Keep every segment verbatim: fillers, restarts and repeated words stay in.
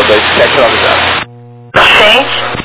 dois sete nove zero. Gente.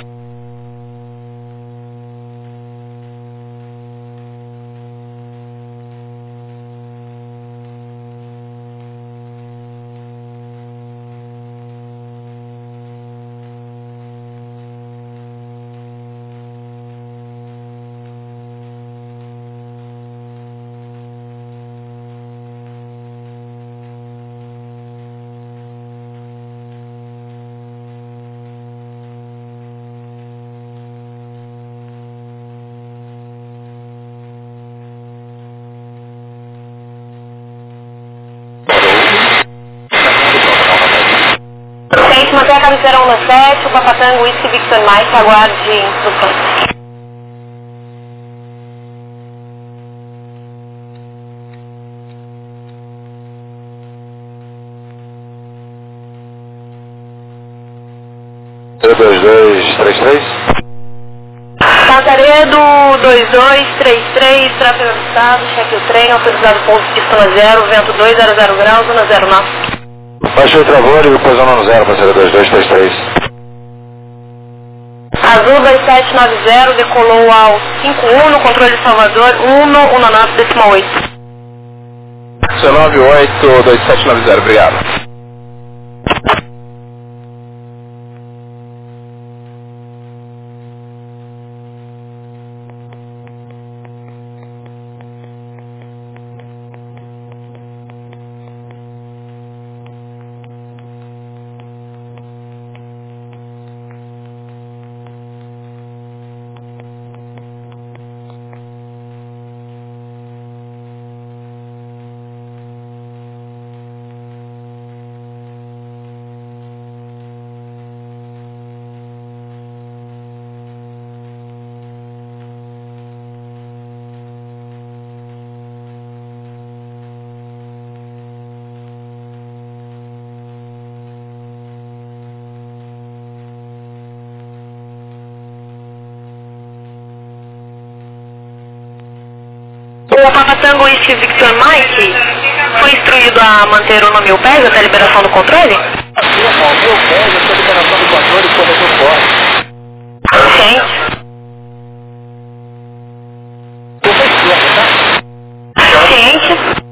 Mantenha a cabeceira um no sete, o Papatango, Whisky, Victor Mike, aguarde instruções. dois dois três três. Passaredo dois dois três três, tráfego avistado, cheque o trem, autorizado ponto de pista zero, vento dois zero zero graus, um zero nove. Baixou o travor e depois um zero, passaredo dois dois três três. Azul dois sete nove zero, decolou ao cinco um no controle de Salvador, um um nove decimal oito. nove oito dois sete nove zero, obrigado. O Papatango Whisky Victor Mike foi instruído a manter o nome U P E S até a liberação do controle? Afirma, o meu pé, a sua liberação do controle começou fora. Gente. Você esquerda, tá? Gente.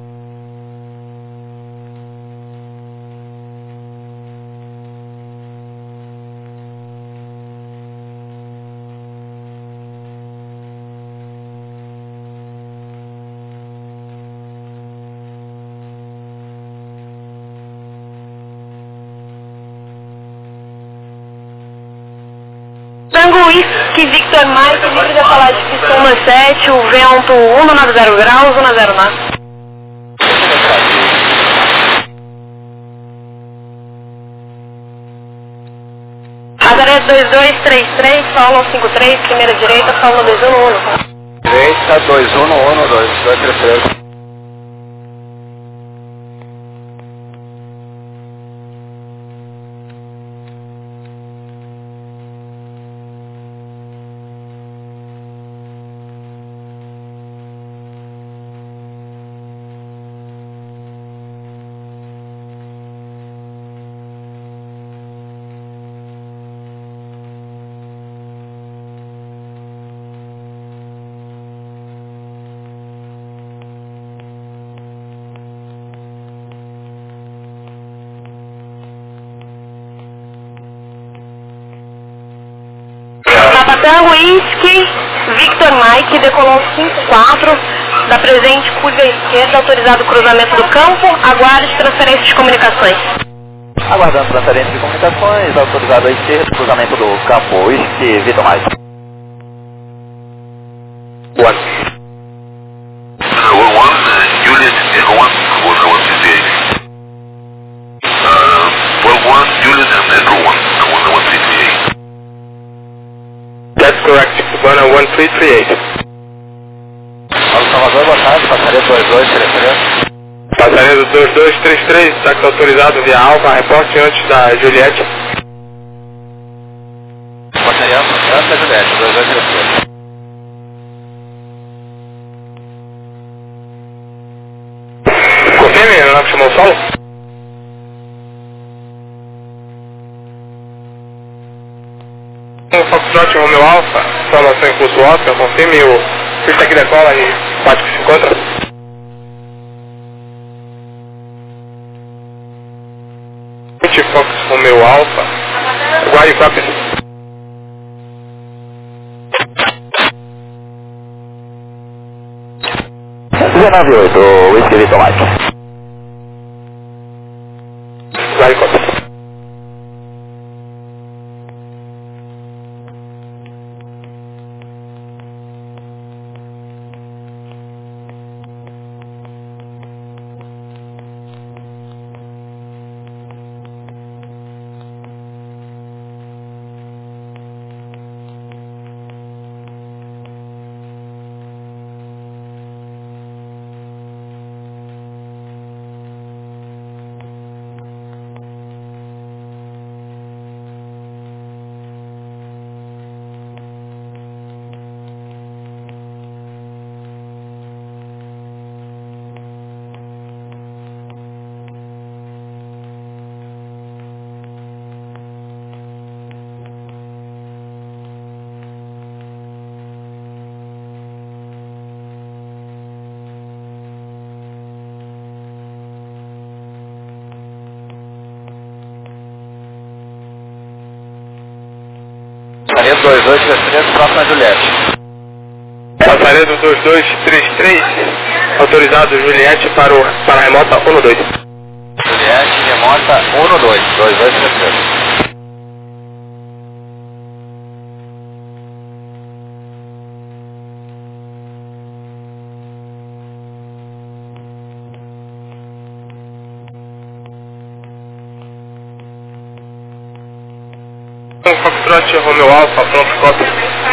Tango Whisky Victor Mike, livre da falar de pista um no sete, o vento um nove zero graus, um zero nove. Azaré dois dois três três, solo cinco três, primeira direita, solo dois um um. Direita dois um um dois dois três três. Papatango Whisky Victor Mike decolou cinco quatro, da presente curva esquerda, autorizado o cruzamento do campo, aguarde transferência de comunicações. Aguardando transferência de comunicações, autorizado à esquerda, cruzamento do campo Whisky Victor Mike. One. one one, uh, Juliet Echo one, one one three eight. Uh, twelve one, Juliet and Echo one, one one three eight. That's correct, one one three three eight. Alô Salvador, boa tarde, passaredo dois dois três três. Passaredo dois dois três três, táxi autorizado via Alfa, reporte antes da Juliette. Passaredo antes da Juliette, dois dois três três. Confirme, não chamou o solo? Foxtrot Romeo Alpha, informação em curso Oscar, confirme o pista que decola e parte que se encontra. Fox Romeo Alpha, aguarde cópia. dezenove oito, Whisky Victor Mike. Aguarde cópia. Passaredo dois dois três três, próximo a Juliette. Passaredo dois dois três três, autorizado Juliette para, o, para a remota um dois. Juliette, remota um dois, dois dois três três. Foxtrot Romeo Alpha, pronto, cópia.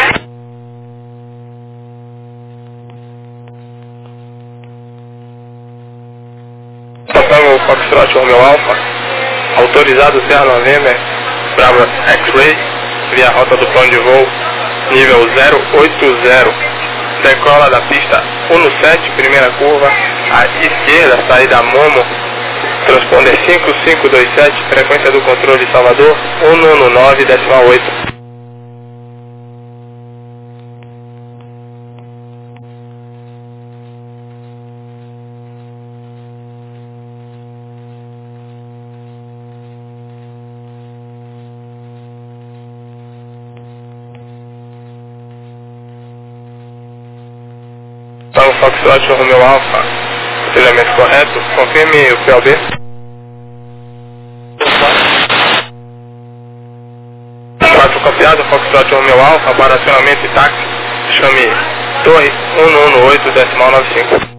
Passamos o Foxtrot Romeo Alpha, autorizado Serra November, Bravo X-Ray, via rota do plano de voo, nível zero oito zero, decola da pista um sete, primeira curva, à esquerda, saída Momo, transponder cinco cinco dois sete, frequência do controle de Salvador, um nove decimal oito. Então, Foxtrot Romeo Alpha, treinamento correto, confirme o P L B. quatro copiado, Foxtrot Romeo Alpha, para acionamento e táxi, chame Torre um um oito decimal nove cinco.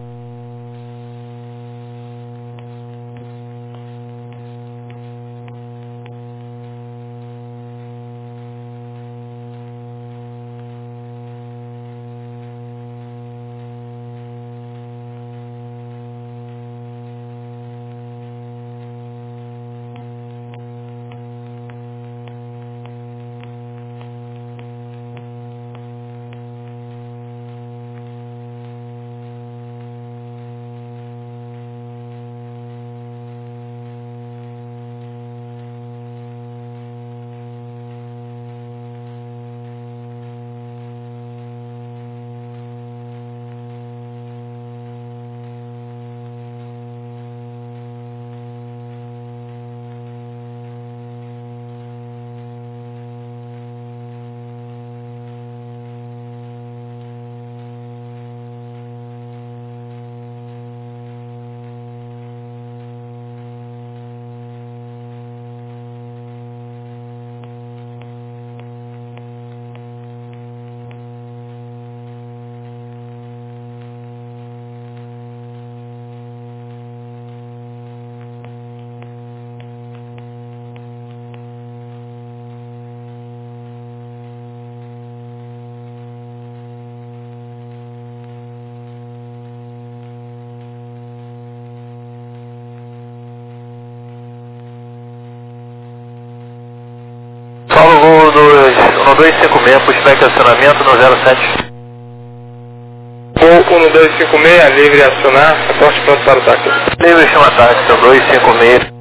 um dois cinco seis, pushback acionamento no zero sete. Voo um dois cinco seis, livre a acionar, reporte pronto para o táxi. Livre chama táxi, um dois cinco seis.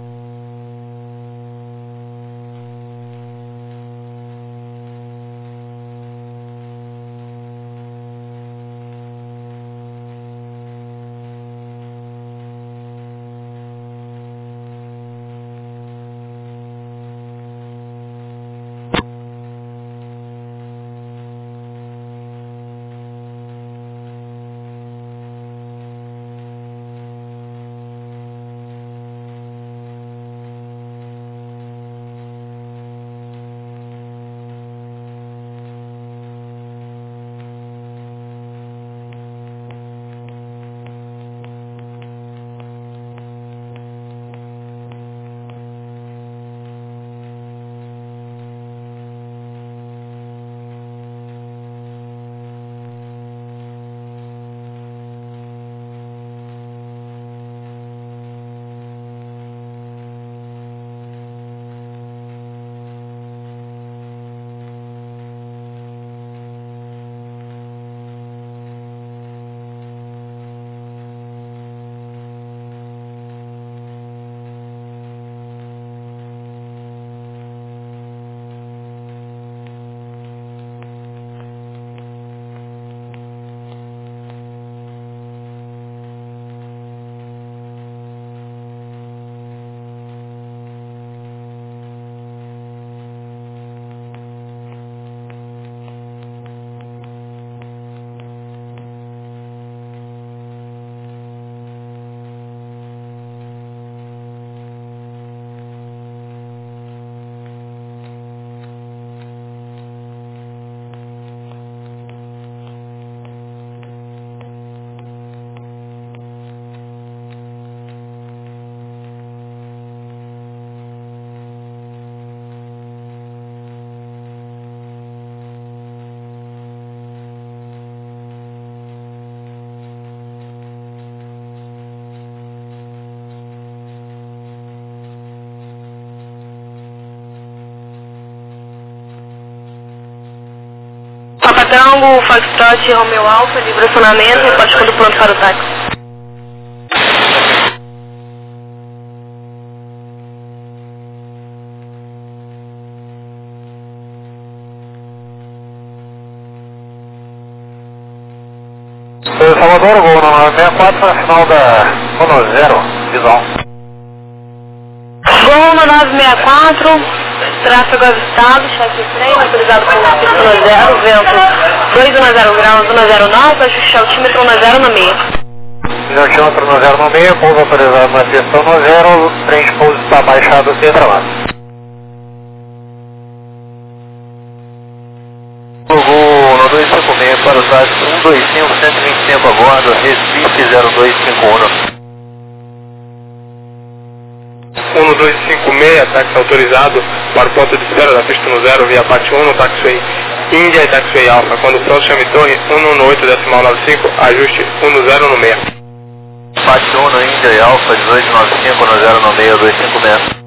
Tango, Foxtrot, Romeo Alfa, livre acionamento, reporte quando pronto para o táxi. Salvador, voo no sessenta e quatro para final da Mono Zero, visão. Gol no nove seis quatro, tráfego avistado, cheque trem, autorizado por pista zero, vento dois um zero graus, um zero nove, ajuste altímetro um zero no meio. Altímetro um zero no meio, pouso autorizado na pista um zero, trem de pouso está baixado e travado. Gol no dois cinco seis para o táxi um dois cinco, cento e vinte e cinco a bordo, Recife zero dois cinco um. um dois cinco seis, táxi autorizado para o ponto de espera da pista um zero via parte um, taxiway Índia e taxiway Alfa. Quando pronto, chame torre um um oito decimal nove cinco, ajuste um zero no meio. Parte um no Índia e Alfa, dezoito nove cinco, um zero no meio, dois cinco seis.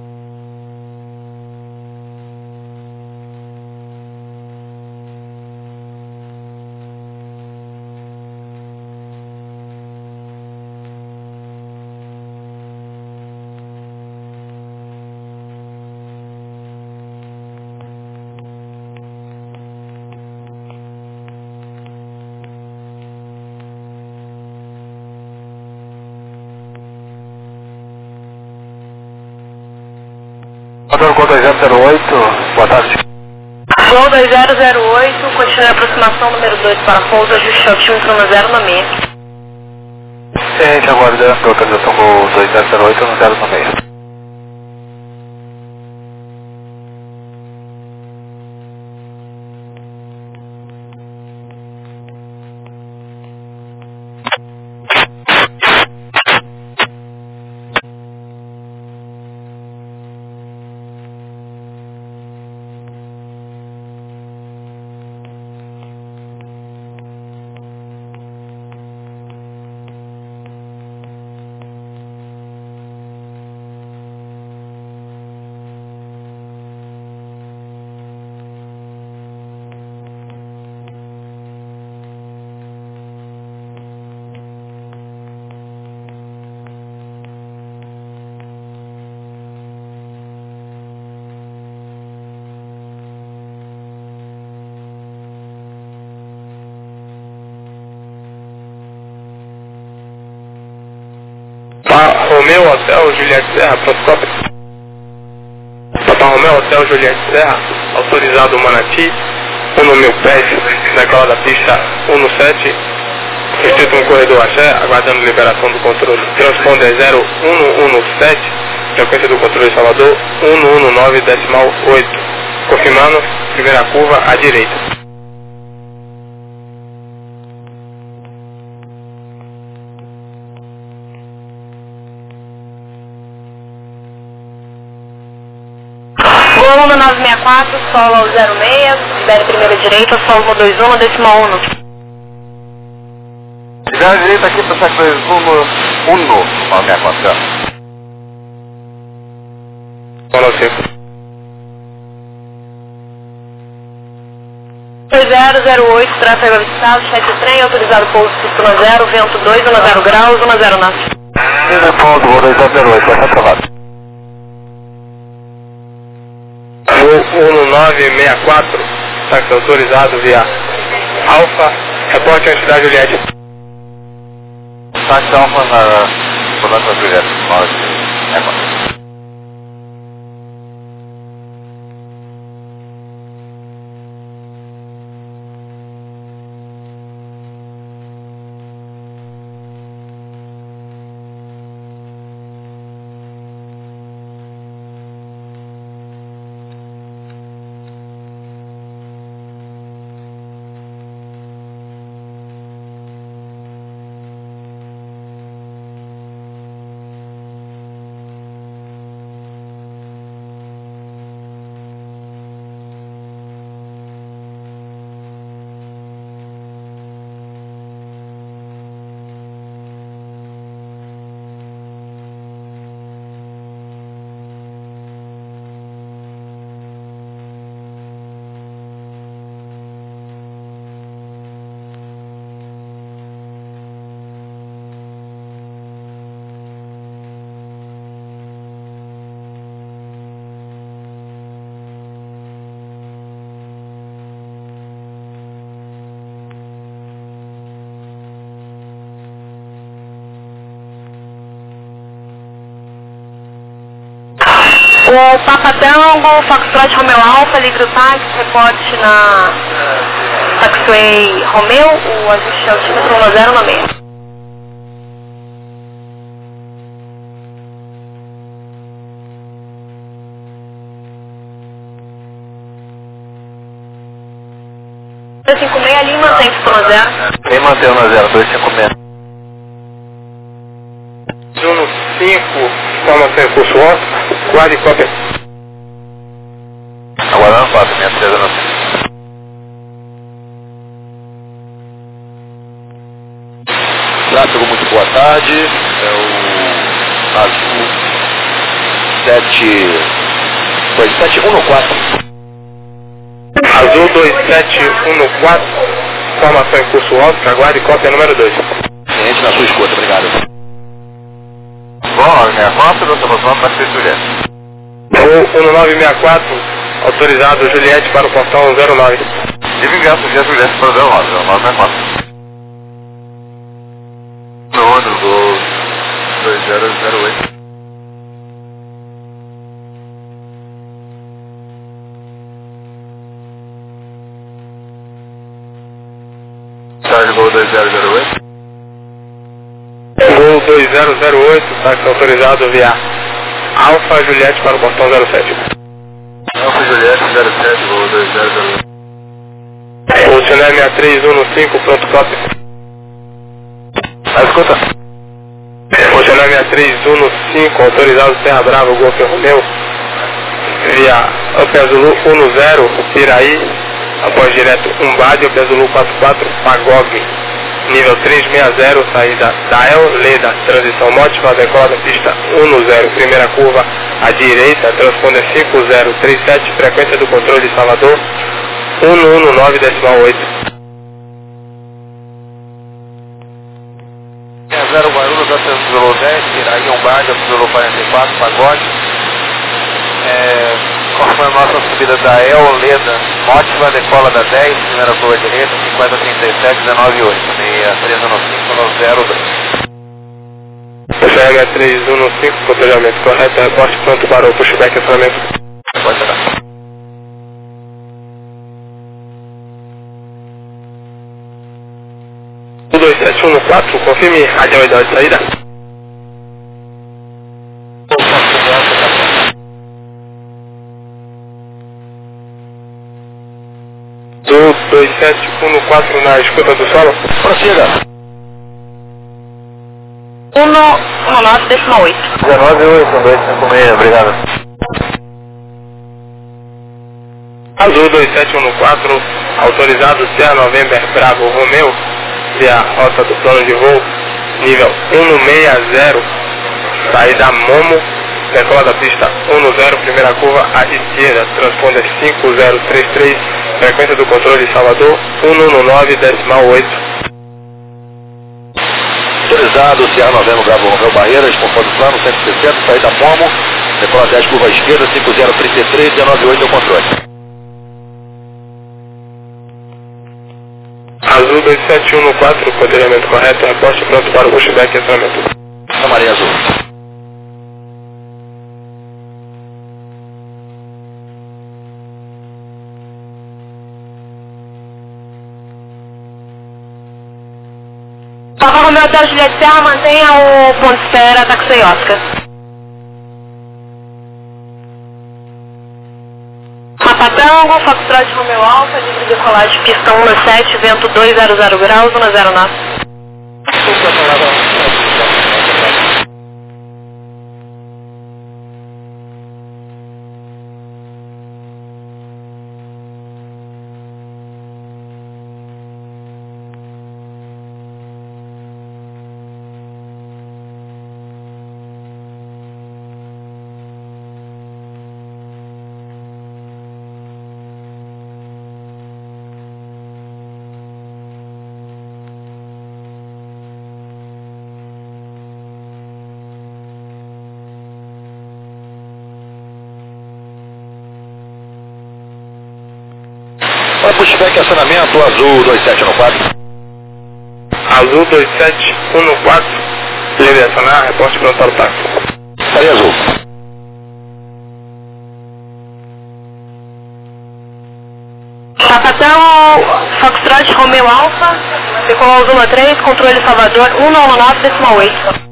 Gol dois zero zero oito, boa tarde. Gol dois zero zero oito, continue a aproximação número dois para pouso, ajuste altímetro um zero no meio. Gente, aguardando, autorização Gol dois zero zero oito, um zero no meio. Romeo Hotel Juliette Serra, protocolo. Papa Romeo Hotel Juliette Serra, autorizado Manati, um no mil pés, decola da pista um sete, restrito no corredor Axé, aguardando liberação do controle. Transponder zero um um sete, frequência do controle Salvador um um nove decimal oito, confirmando, primeira curva à direita. Gol no nove seis quatro, solo ao zero seis, libere primeira direita, solo dois um, decimal um. Libera direita aqui para o dois um, um, nove seis quatro, já. Solo cinco. dois zero zero oito, tráfego avistado, cheque trem, autorizado pouso pista um zero, vento dois, um zero graus, um zero nove. Primeiro ponto, Gol dois zero zero oito, vai ser travado. um nove seis quatro, táxi autorizado via Alfa, reporte à cidade Juliette. Táxi Alfa na Volante Juliette, nove seis quatro. O Papa Tango, Foxtrot Romeo Alpha, Ligro Táxi, reporte na Taxiway Romeo, o ajuste altímetro um zero nove seis. dois cinco seis, Lima, mantém Y zero. Quem mantém o zero, dois cinco seis. Juno cinco, formação em curso Oscar, quadricópia. Aguardando quatro, minha três não. Tráfego, muito boa tarde. É o Azul sete dois sete um quatro. Azul dois sete um quatro, formação em curso Oscar, aguarde cópia número dois. Cliente na sua escuta, obrigado. Bom, minha quatro, doutor Rosão, para ser Juliette. O um nove seis quatro, autorizado Juliette para o portão zero nove. Tive ingresso de Juliette para o zero nove, zero nove seis quatro. No outro, gol dois zero zero oito. Charge Gol dois zero zero oito. Gol dois zero zero oito, táxi autorizado via Alfa Juliette para o portão zero sete. Alfa Juliette zero sete, Gol dois zero zero oito. O Channel seis três um cinco, pronto cópia. Ah, escuta. O Channel seis três um cinco, autorizado Serra Brava, Golf Romeo, via Upper Zulu um zero, Piraí, após direto Umbade, Upper Zulu quatro quatro, Pagog, nível três seis zero, saída da El Leda, transição Mótima, decola da pista um zero, primeira curva à direita, transponder cinco zero três sete, frequência do controle de Salvador, um um nove decimal oito. zero Guarulhos, Zulu dez, Piraí, Umbade, Zulu quarenta e quatro, Pagode. É, conforme a nossa subida da El Leda, Mótima, decola da dez, primeira curva à direita, cinquenta trinta e sete, dezenove oito, seis três um cinco no zero dois. O Channel seis três um cinco, controlhamento correto, reporte pronto para o pushback e acionamento. Pode chegar. dois sete um quatro, confirme radialidade de saída. Do dois sete um quatro na escuta do solo. Prossiga. um nove decimal oito. dezenove oito, dois cinco seis, obrigado. Azul dois sete um quatro, autorizado Serra November Bravo Romeo, via rota do plano de voo, nível um seis zero, saída Momo, decola da pista um zero, primeira curva à esquerda, transponder cinco zero três três, frequência do controle de Salvador, um um nove decimal oito. Autorizado, Serra Novembro, Bravo Romeu, Barreiras, conforme o plano, cento e sessenta, saída Momo, decola dez, curva à esquerda, cinco zero três três, dezenove oito é o controle. Azul dois sete um quatro, coordenamento correto, reporte pronto para o pushback e acionamento. Maria Azul. Papa Romeo Hotel Juliette Serra, mantenha o ponto de espera Taxiway Oscar. Papa Tango, Foxtrot Romeo Alpha, livre decolagem, pista um sete, vento dois zero zero graus, um zero nove. Para pushback e acionamento, Azul dois sete um quatro. Azul dois sete um quatro, livre acionar, reporte pronto para o táxi. Maria Azul. Foxtrot Romeo Alfa, decolou Zula três, controle Salvador um nove nove decimal oito.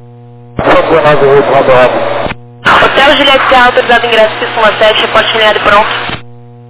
Hotel Juliette Serra, autorizado ingresso pista sete, reporte alinhado e pronto.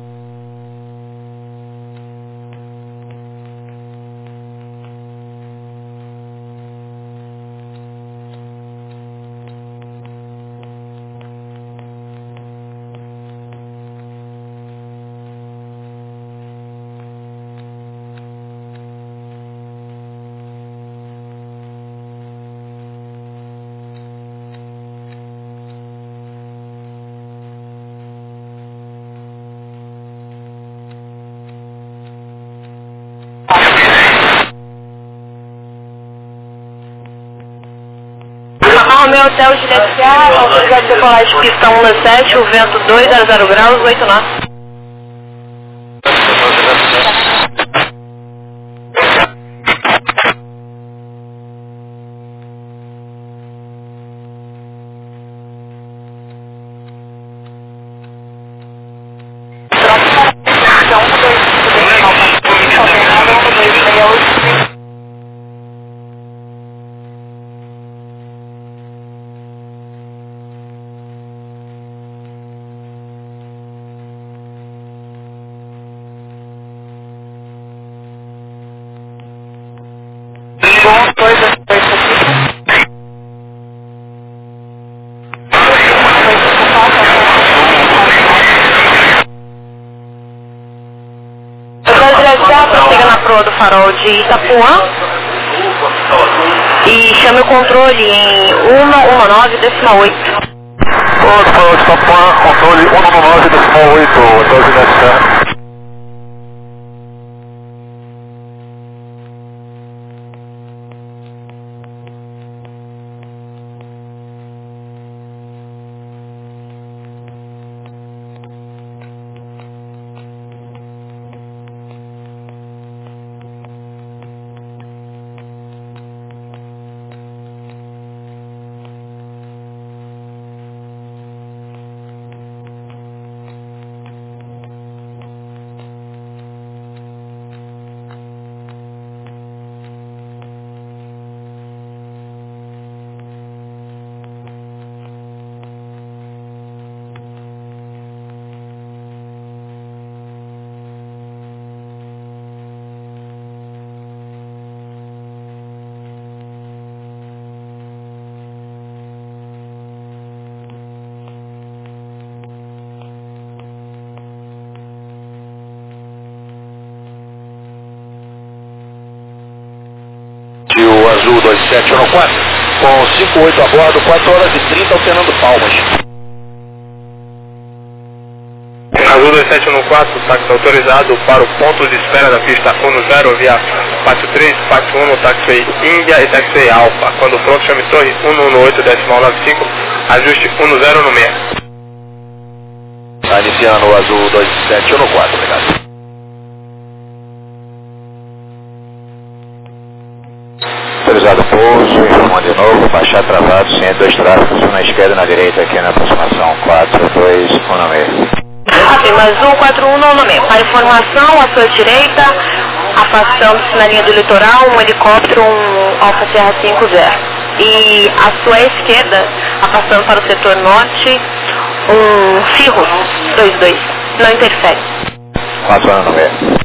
Romeo Hotel Juliette Serra, autorizado decolagem pista um sete, o vento dois zero zero graus, oito nove. Do farol de Itapuã e chame o controle em cento e nove decimal oito. Todo farol de Itapuã, controle cento e nove decimal oito, Hotel Juliette Serra. O Azul dois sete um quatro, com cinco oito a bordo, quatro horas e trinta alternando palmas. Azul dois sete um quatro, táxi autorizado para o ponto de espera da pista um zero via Pátio três, Pátio um, táxi Índia e táxi Alfa. Quando pronto, chame torre cento e dezenove decimal noventa e cinco, ajuste um zero no meio. Está iniciando o Azul dois sete um quatro, obrigado. Autorizado pouso, informando de novo, baixar travado, cento e dois tráfegos, um na esquerda e na direita aqui na aproximação quatro dois um no meio. Ok, mais um quatro um no meio. Para informação, à sua direita, afastando-se na linha do litoral, um helicóptero, um Alfa Serra cinco zero. E à sua esquerda, afastando para o setor norte, um Firro dois dois. Não interfere. quatro um no meio.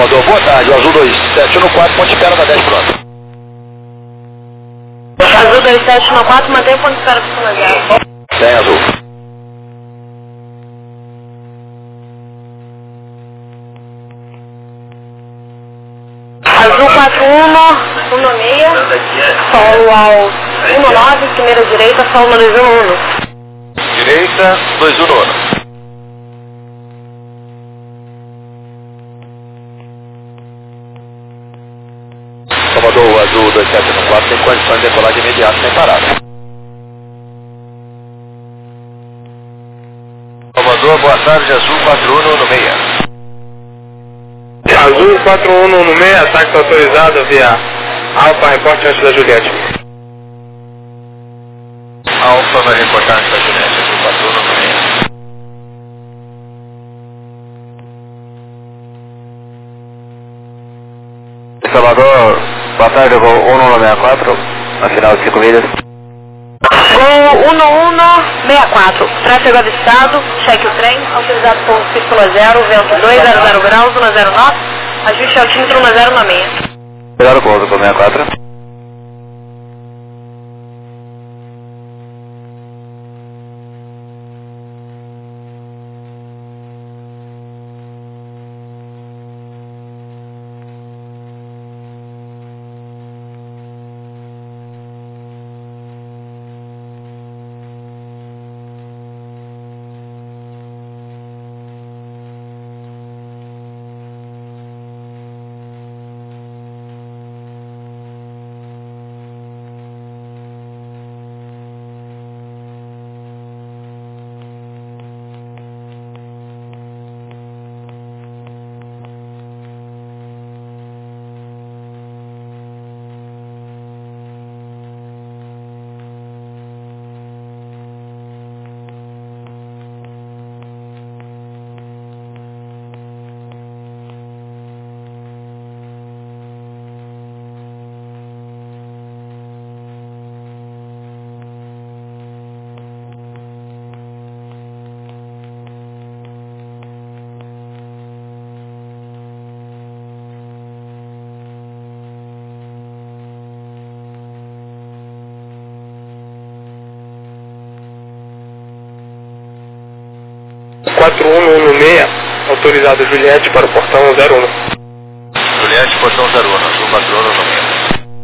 Salvador, boa tarde, o Azul dois sete um quatro, ponte espera da dez pronto. Azul dois sete um quatro, mantém o ponto de espera para o zero. Tem, Azul. Azul quatro um, um seis, solo ao um nove, primeira direita, solo no dois um um. Direita, dois um um. Salvador, Azul dois sete um quatro, tem condições de decolar de imediato sem parada. Salvador, boa tarde, Azul quatro um um seis. Azul quatro um um seis, ataque autorizado via Alfa, reporte antes da Juliette. Alfa vai reportar antes da Juliette, Azul quatro um um seis. Salvador, boa tarde, eu vou um um seis quatro, na final de cinco milhas. Gol um um seis quatro, tráfego avistado, cheque o trem, autorizado por círculo zero, vento dois, zero zero graus, um zero nove, ajuste altímetro um zero nove seis. Cuidado com o pouso, sessenta e quatro. quatro um um seis, autorizado Juliette para o portão zero um. Juliette, portão zero um, Azul quatro um um seis.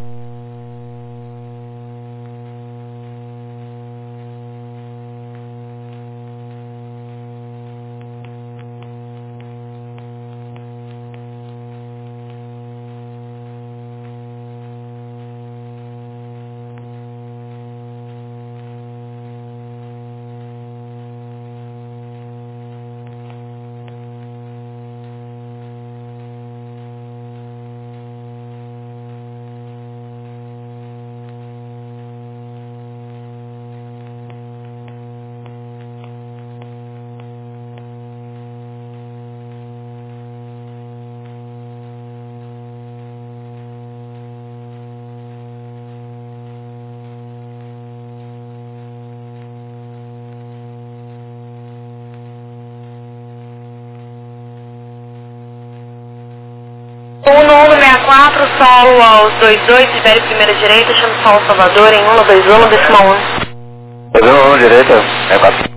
um um seis quatro, solo aos dois dois, libere primeira direita, chama o Solo Salvador em um dois um, decimal um. dois um um, direita, é quatro.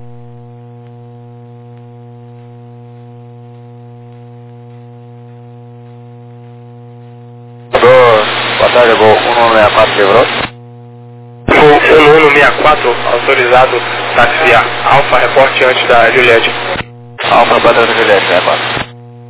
Boa tarde, eu vou um um seis quatro, quebrou. Vou um um seis quatro, autorizado táxi via Alfa, reporte antes da Juliette. Alfa, padrão da Juliette, é quatro.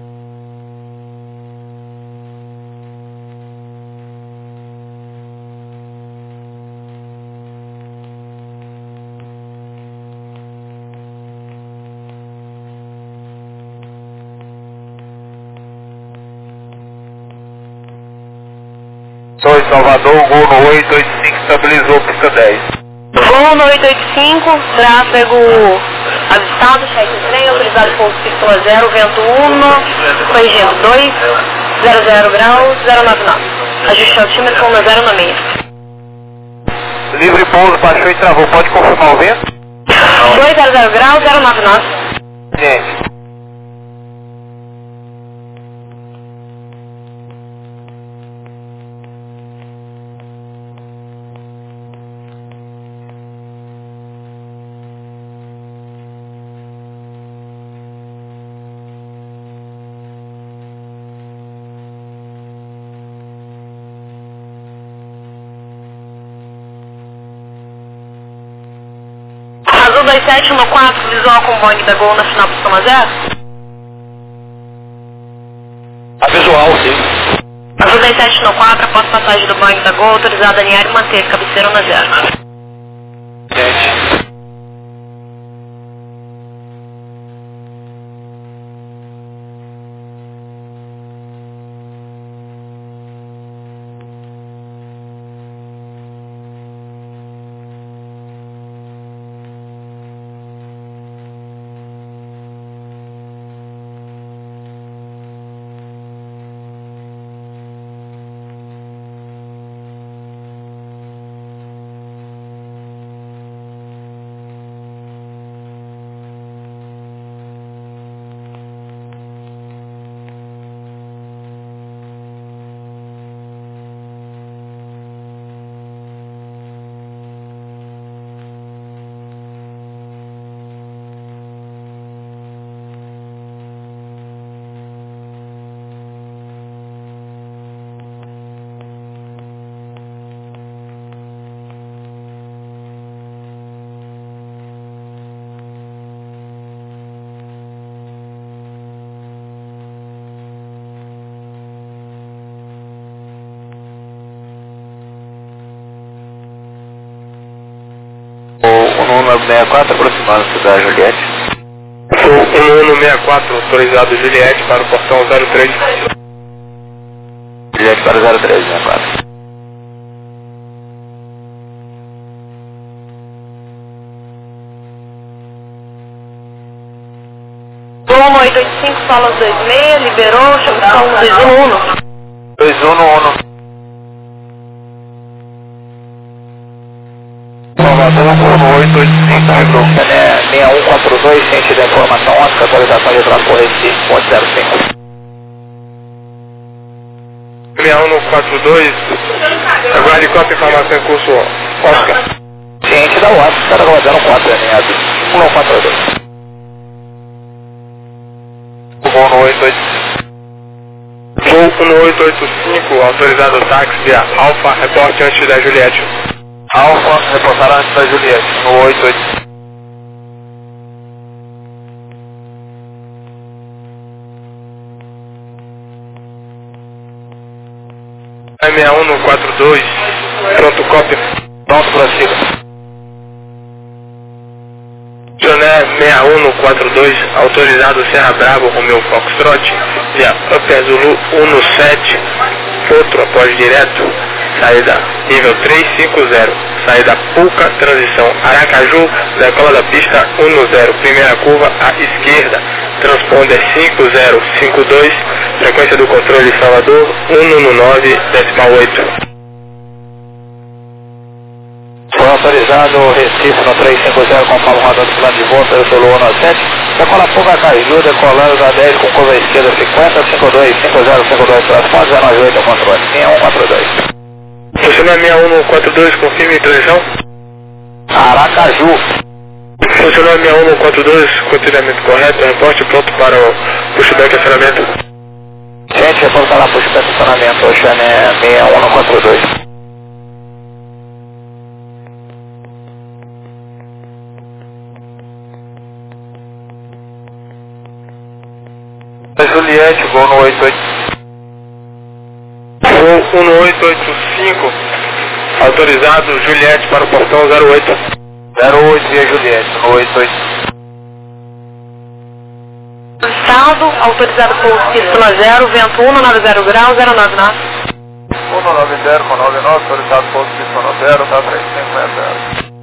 dois Salvador, Gol no oito oito cinco, estabilizou pista dez. Gol no oito oito cinco, tráfego avistado, cheque o trem, autorizado por círculo zero, vento um, corrigindo dois, zero zero graus, zero nove nove. Ajuste altímetro um zero nove seis. Livre pouso, baixou e travou, pode confirmar o vento? dois zero zero graus, zero nove nove. Gente. sete um quatro, visual com Boeing da Gol na final do Soma Zero. A visual, sim. Azul dez sete um quatro, após passagem do Boeing da Gol, autorizado a alinhar e manter, cabeceira na zero. Gente. um um seis quatro, aproximando-se da Juliette. Sou um um seis quatro, autorizado Juliette para o portão zero três. Juliette para zero três, sessenta e quatro. um oito oito cinco, Solas dois seis, liberou, chamação dois um um. dois um um. um oito oito cinco, seis um quatro dois, ciente da informação ótica, atualização de tráfego Recife, ponto zero cinco. seis um quatro dois, aguarde cópia informação em curso Oscar. Ciente da ótica, está aguardando quatro, alinhado um quatro dois. um oito oito Voo um oito oito cinco, autorizado táxi via Alfa, reporte antes da Juliette. Alfa, reportar antes da Juliette, no oito oito. seis um quatro dois, pronto, cópia. Pronto, prossiga. Joné seis um quatro dois, autorizado Serra Bravo, Romeu Foxtrot, via Upper Zulu um sete, outro após direto, saída nível trezentos e cinquenta, saída Pulca, transição Aracaju, decola da pista um zero, primeira curva à esquerda, transponder cinco zero cinco dois, frequência do controle Salvador um um nove, decimal oito. Foi autorizado Recife no trezentos e cinquenta, conforme o radar do plano de voo, pelo Solo um sete. Decola Fuga Caju, decolando da dez com curva esquerda cinquenta, cinquenta e dois, cinquenta, cinquenta e dois, transporte zero nove oito, controle, seis um quatro dois. Funcionar seis um quatro dois, confirme transição. Aracaju. Funcionar seis um quatro dois, continuamento correto, reporte pronto para o pushback acionamento. Gente, reporta lá pushback acionamento, Oxané seis um quatro dois. Juliette, voo no oito oito. Voo um oito oito cinco, autorizado Juliette para o portão zero oito. zero oito via Juliette, no oito oito. Estado, autorizado por pista zero, vento um, nove zero grau, zero nove nove. um nove zero com nove nove, autorizado por pista zero, tá três cinco zero.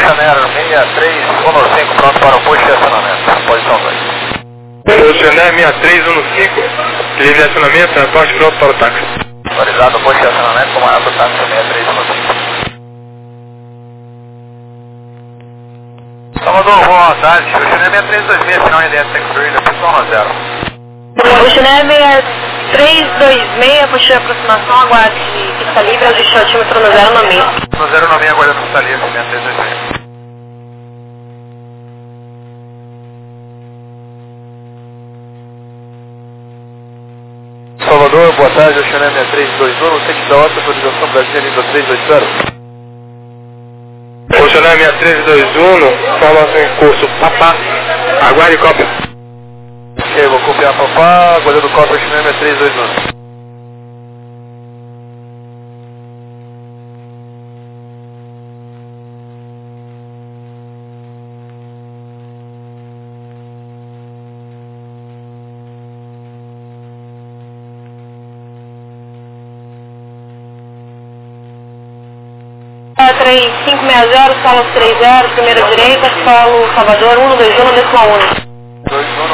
Oceanair seis três um cinco, pronto para o push e acionamento. Posição dois. Oceanair seis três um cinco, livre acionamento, reporte pronto para o táxi. Autorizado, push e acionamento, comandado táxi seis três um cinco. Salvador, boa tarde. Oceanair seis três dois seis, final N D S Sector, posição zero. Oceanair seis três dois seis, puxou a aproximação, aguarde pista livre, ajuste o altímetro no zero no meio. No zero no meio, aguardando pista livre, seis três dois seis. Salvador, boa tarde, Oceanair seis três dois um, no centro da ótica, autorização Brasília, nível três dois zero. Oceanair seis três dois um, informação em curso, papá, aguarde cópia. Ok, vou copiar papá, aguardando cópia, Oceanair seis três dois um. três cinco seis zero, solo três zero, primeira direita, solo Salvador, um dois um, decimal um. dois um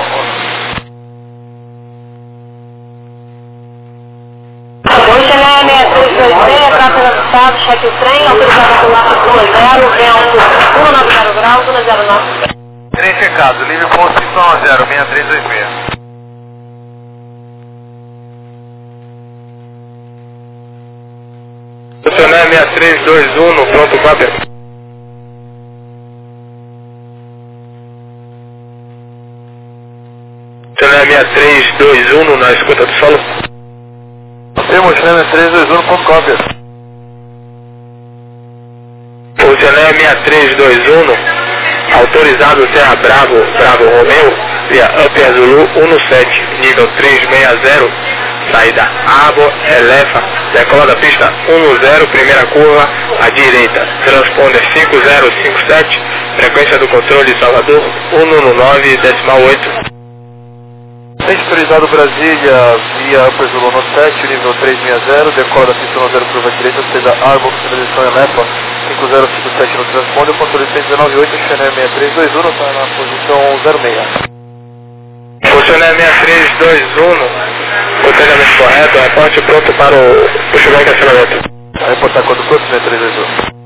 Oceanair seis três dois seis, trata ajustado, cheque o trem, autorizado pelo duas zero, vento cento e noventa graus, um zero nove. Trem checado, livre posição zero, seis três dois seis. Oceanair seis três dois um, no pronto cópia. Oceanair seis três dois um, na escuta do solo. Temos Oceanair seis três dois um, ponto cópia. Oceanair seis três dois um, autorizado Serra Bravo, Bravo Romeo, via Upper Zulu um sete, nível três seis zero, saída Abo, Elefa, decola da pista um zero, primeira curva, à direita, transponder cinco zero cinco sete, frequência do controle Salvador cento e nove, decimal oito. Autorizado Brasília, via Upper Zulu sete, nível três seis zero, decola da pista um zero, curva direita, saída Arbo, finalização Elefa, cinco zero cinco sete no transponder, controle cento e dezenove oito, Oceanair seis três dois um, está na posição zero seis. Oceanair seis três dois um, conteiramento correto, reporte pronto para o pushback e acionamento. Vai reportar quando for, seis três dois um.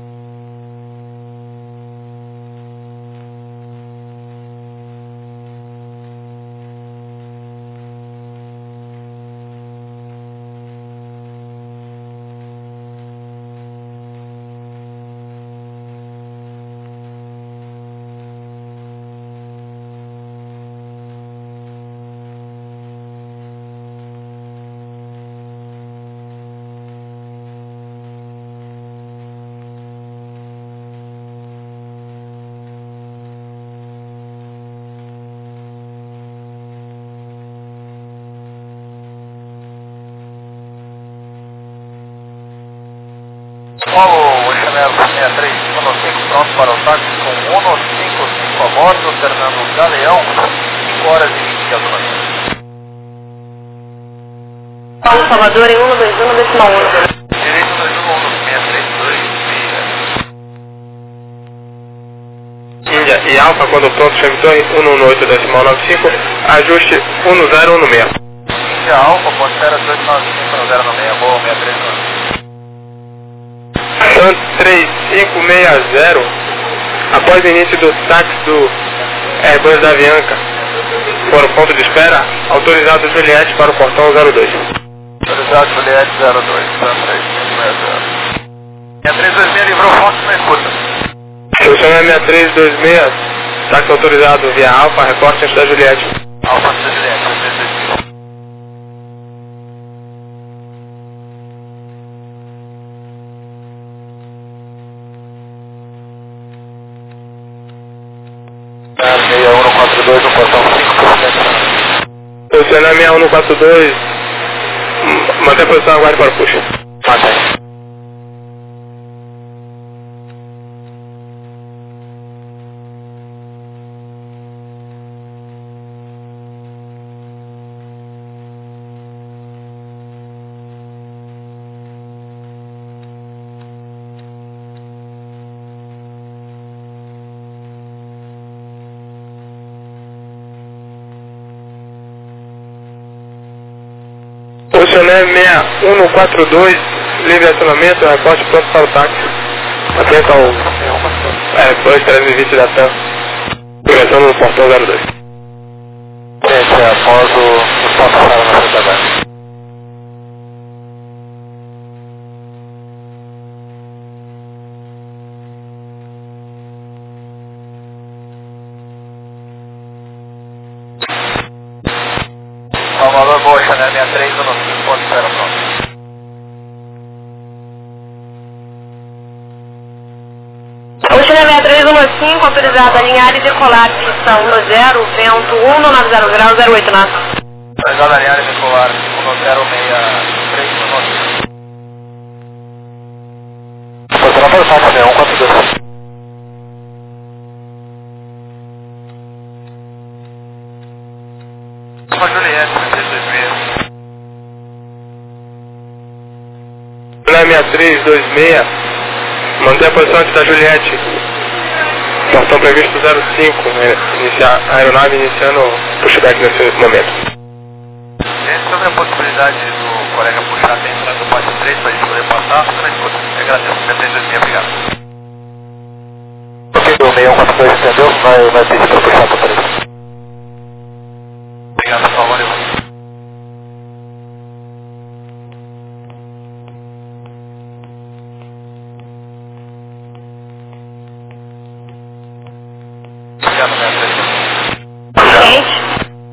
Paulo, Oceanair seis três um cinco, pronto para o táxi com um cinco cinco a bordo, Fernando Galeão, cinco horas e vinte de autonomia. Paulo Salvador em um dois um, decimal um. Direito dois um um, seis três dois seis. Índia e Alfa, quando pronto, chame torre um um oito, decimal nove cinco, ajuste um zero um seis. Índia Alfa, Pantera dois nove cinco zero nove seis, boa, seis três um. três cinco seis zero, após o início do táxi do Airbus da Avianca, for o ponto de espera, autorizado Juliette para o portão zero dois. Autorizado Juliette zero dois, três cinco seis zero. seis três dois seis livrou fonte na escuta. Oceanair seis três dois seis, táxi autorizado via Alfa, reporte antes da Juliette. Alfa antes da Juliette, seis três dois seis. seis um quatro dois, no portão cinco por cento. Oceanair seis um quatro dois, mantém a posição, aguarde para o push. Mantém. Funcionário seis um quatro dois, livre acionamento, reporte pronto para o táxi. Atento ao é, Bus trezentos e vinte da TAM. Direção no portão zero dois. Gente, após o, o sol passar na frente da base. Salvador Mocha, né? sessenta e três, um cinco ponto zero, pronto. Ocean sessenta e três um cinco, autorizado a alinhar e decolar pista um zero, vento um nove zero graus, zero oito nove. Autorizado a alinhar e decolar um zero seis três um cinco. Posicionar para o táxi, né? um quatro dois. Uma Juliette, três dois seis. seis três dois seis, mantém a posição antes da Juliette. Portão previsto zero cinco, né? Iniciar, a aeronave iniciando o pushback nesse momento. Gente, sobre a possibilidade do colega puxar até a entrada do pátio três para a gente poder passar, agradeço, três dois seis, obrigado. Ok, o seis um quatro dois entendeu? Vai, vai pedir para puxar para o três. Obrigado, pessoal, valeu. Obrigado, minha Gente.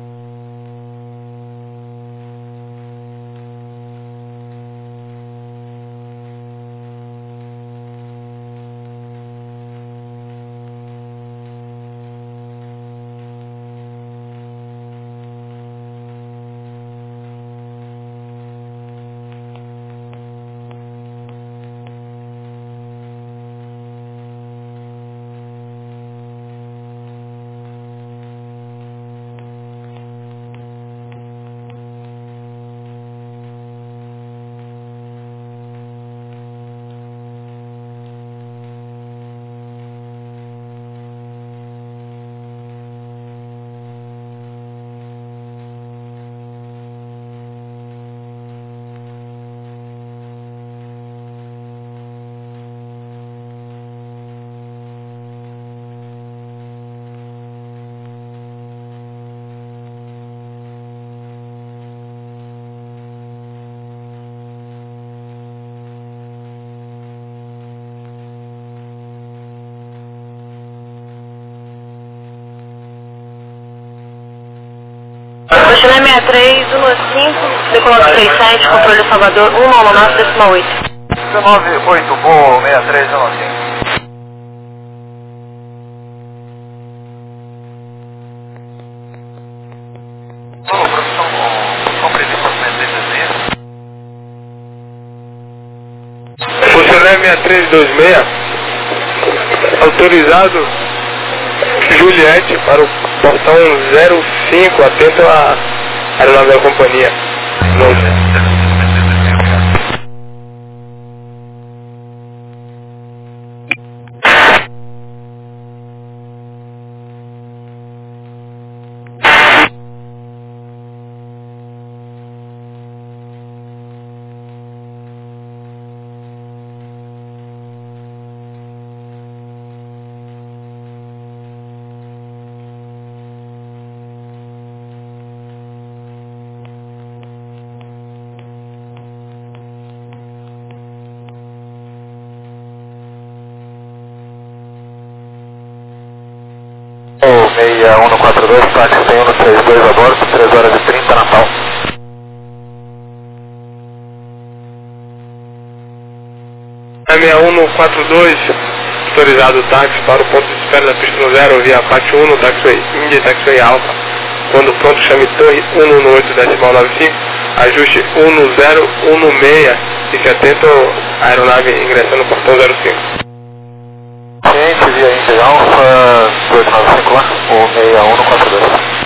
Ocean sessenta e três um cinco, decolando três sete, controle Salvador um nove nove decimal oito. nove oito, voo seis três um cinco. Alô, profissão, profissão prevista para três dois seis. Funcionário seis três dois seis, autorizado Juliette para o portão zero cinco, atento à aeronave da companhia. No... seis um quatro dois, táxi tem um três dois a bordo, três horas e trinta, Natal. seis um quatro dois, autorizado o táxi para o ponto de espera da pista no zero, via Pátio um, Taxiway India, Taxiway Alpha. Quando pronto, chame Torre um um oito, decimal nove cinco, ajuste um zero um seis, fique atento à aeronave ingressando no portão zero cinco. Gente, via India Alpha, dois nove cinco lá, o seis um quatro dois.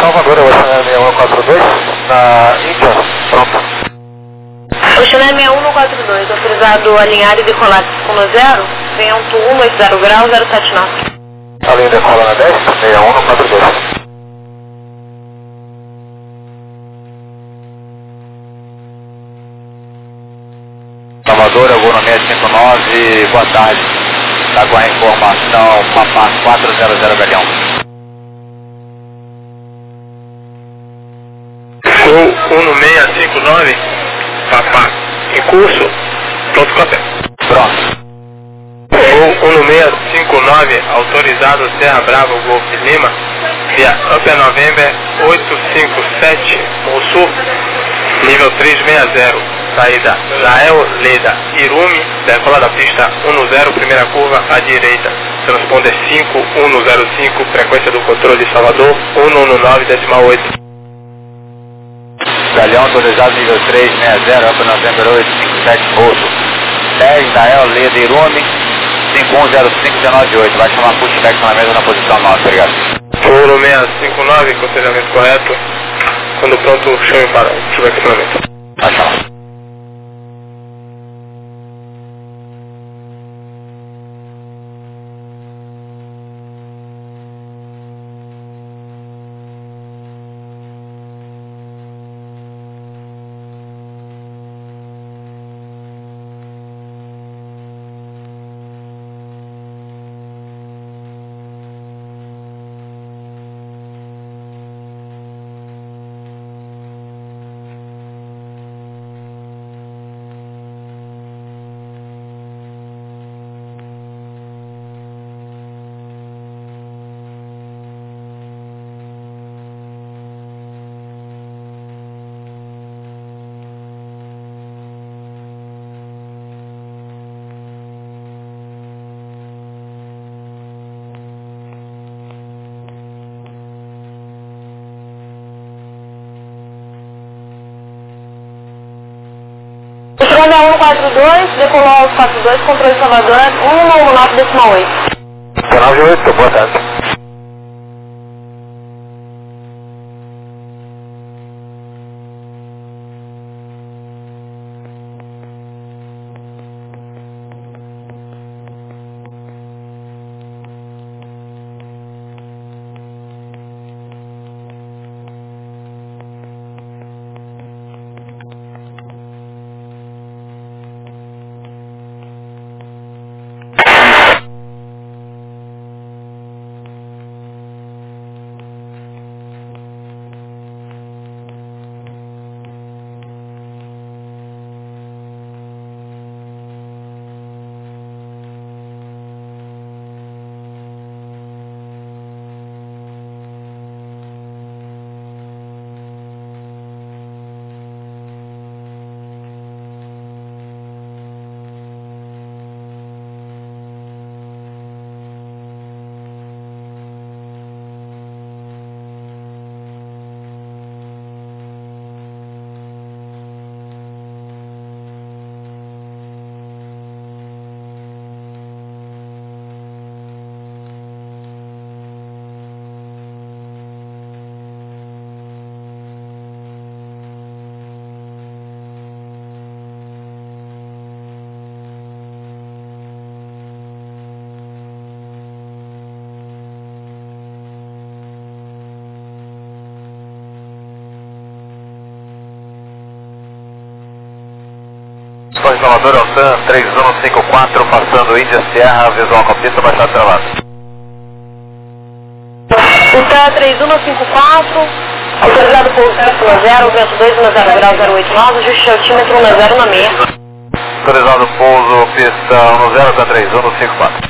Salvador, o Chanel seis um quatro dois, na Índia, pronto. O Chanel seis um quatro dois, autorizado a alinhar e decolar cinco zero, vento um oito zero graus, zero sete nove. Alinha decola na dez, seis um quatro dois. Salvador, eu vou no seis cinco nove, boa tarde. Está com a informação, Papá quatro zero zero Galeão. Gol um no seis cinco nove, Papá, em curso, pronto café. Pronto. Gol um no seis cinco nove, autorizado Serra Brava, Golf Lima, via Upper November oito cinco sete, Sul, nível três seis zero, saída Lael Leda, Irumi, decola da pista um zero, primeira curva à direita, transponder cinco um zero cinco, frequência do controle de Salvador, um um nove, decimal oito. Galeão autorizado nível três seis zero, Upper November oito cinco sete, Sul, dez, Lael Leda, Irumi, cinco um zero cinco um nove oito, vai chamar pushback na mesa na posição nove, obrigado. Foi no seis cinco nove, conselhamento correto. Quando pronto, chame para o pushback na mesa. Vai chamar. Estrada um quatro dois, decolou aos quatro dois, controle de Salvador, um nove decimal oito. nove oito, boa tarde. Escola Salvador, Altan, três um cinco quatro, passando Índia Sierra, visual com pista, baixada travada. Altan três um cinco quatro, autorizado por cinco zero, vento dois um zero grau zero oito nove, ajuste altímetro um zero na meia. Autorizado pouso, pista um zero, Altan três um cinco quatro.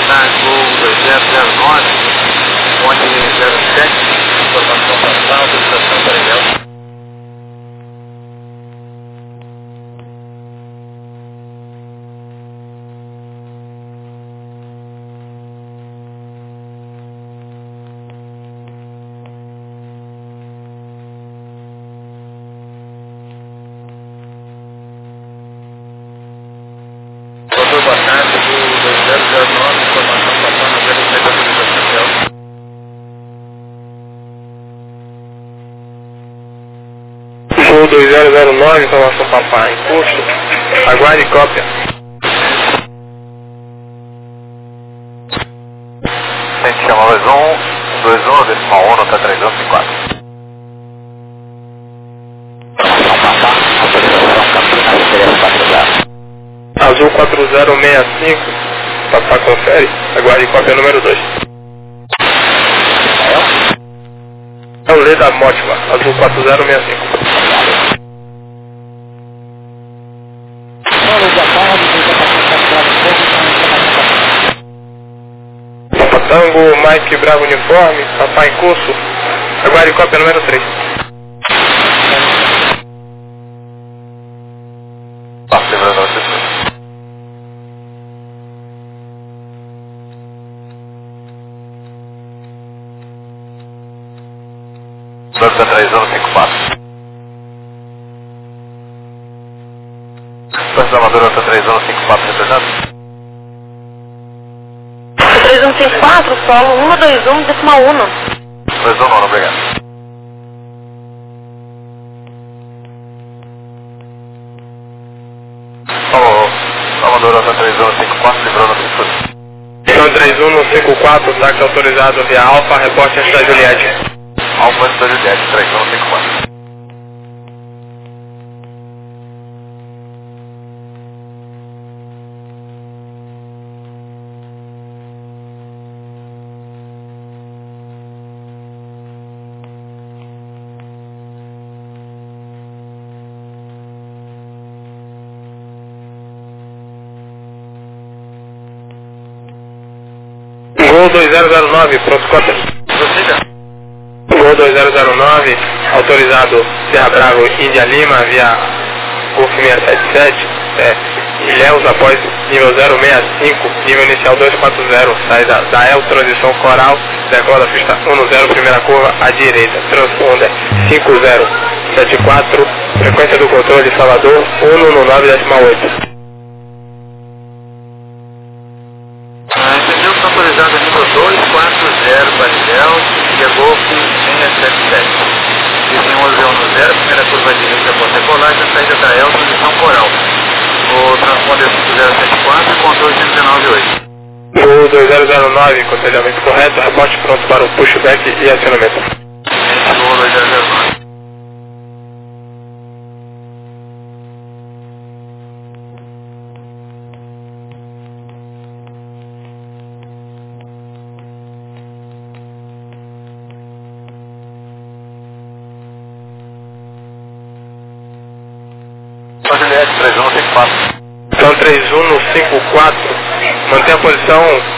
tarde, Gol dois zero zero nove, ponte zero sete, informação passada, autorização para Ilhéus. Boa tarde, Gol dois zero zero nove, informação passada, zero sete, autorização Ilhéus. Gol dois zero zero nove, informação papai, em curso, aguarde cópia. Gente, chama dois um, dois um, decimal um, nota três um cinco quatro. Azul quatro zero seis cinco, papai confere, aguarde cópia número dois. É o Leda Mótima, azul quatro zero seis cinco. Papa Tango, Mike Bravo Uniforme, papai em curso, aguarde cópia número três. Passo lembrando a vocês. Nota três um cinco quatro. Força Amadora, nota três um cinco quatro, retornando. três um cinco quatro, solo um dois um, decimal um. dois um, obrigado. Alô, Amadora, nota três um cinco quatro, livrando a pessoa. Então três um cinco quatro, táxi autorizado via Alfa, reporte antes da Juliette. Alfa antes da Juliette, três um cinco quatro. Gol dois zero zero nove, pronto, cópia. Prossiga. Gol dois zero zero nove, autorizado Serra Bravo, Índia Lima, via Golf seiscentos e setenta e sete, é, Ilhéus após nível zero seis cinco, nível inicial duzentos e quarenta, saída da El, transição coral, decola da pista um zero, primeira curva à direita, transponder cinco zero sete quatro, frequência do controle Salvador cento e nove decimal oito. Entendeu? Está autorizado a nível dois quatro zero para Ilhéus e a Golf seiscentos e setenta e sete. Vizinho onze um zero, primeira curva à direita, após decolagem, a saída da El, transição coral. O transponder cinco zero sete quatro, controle cento e dezenove oito. Gol dois zero zero nove, aconselhamento correto, rebote pronto para o pushback e acionamento. Gol dois zero zero nove. Juliette, três um cinco quatro. Então três um cinco quatro, mantém a posição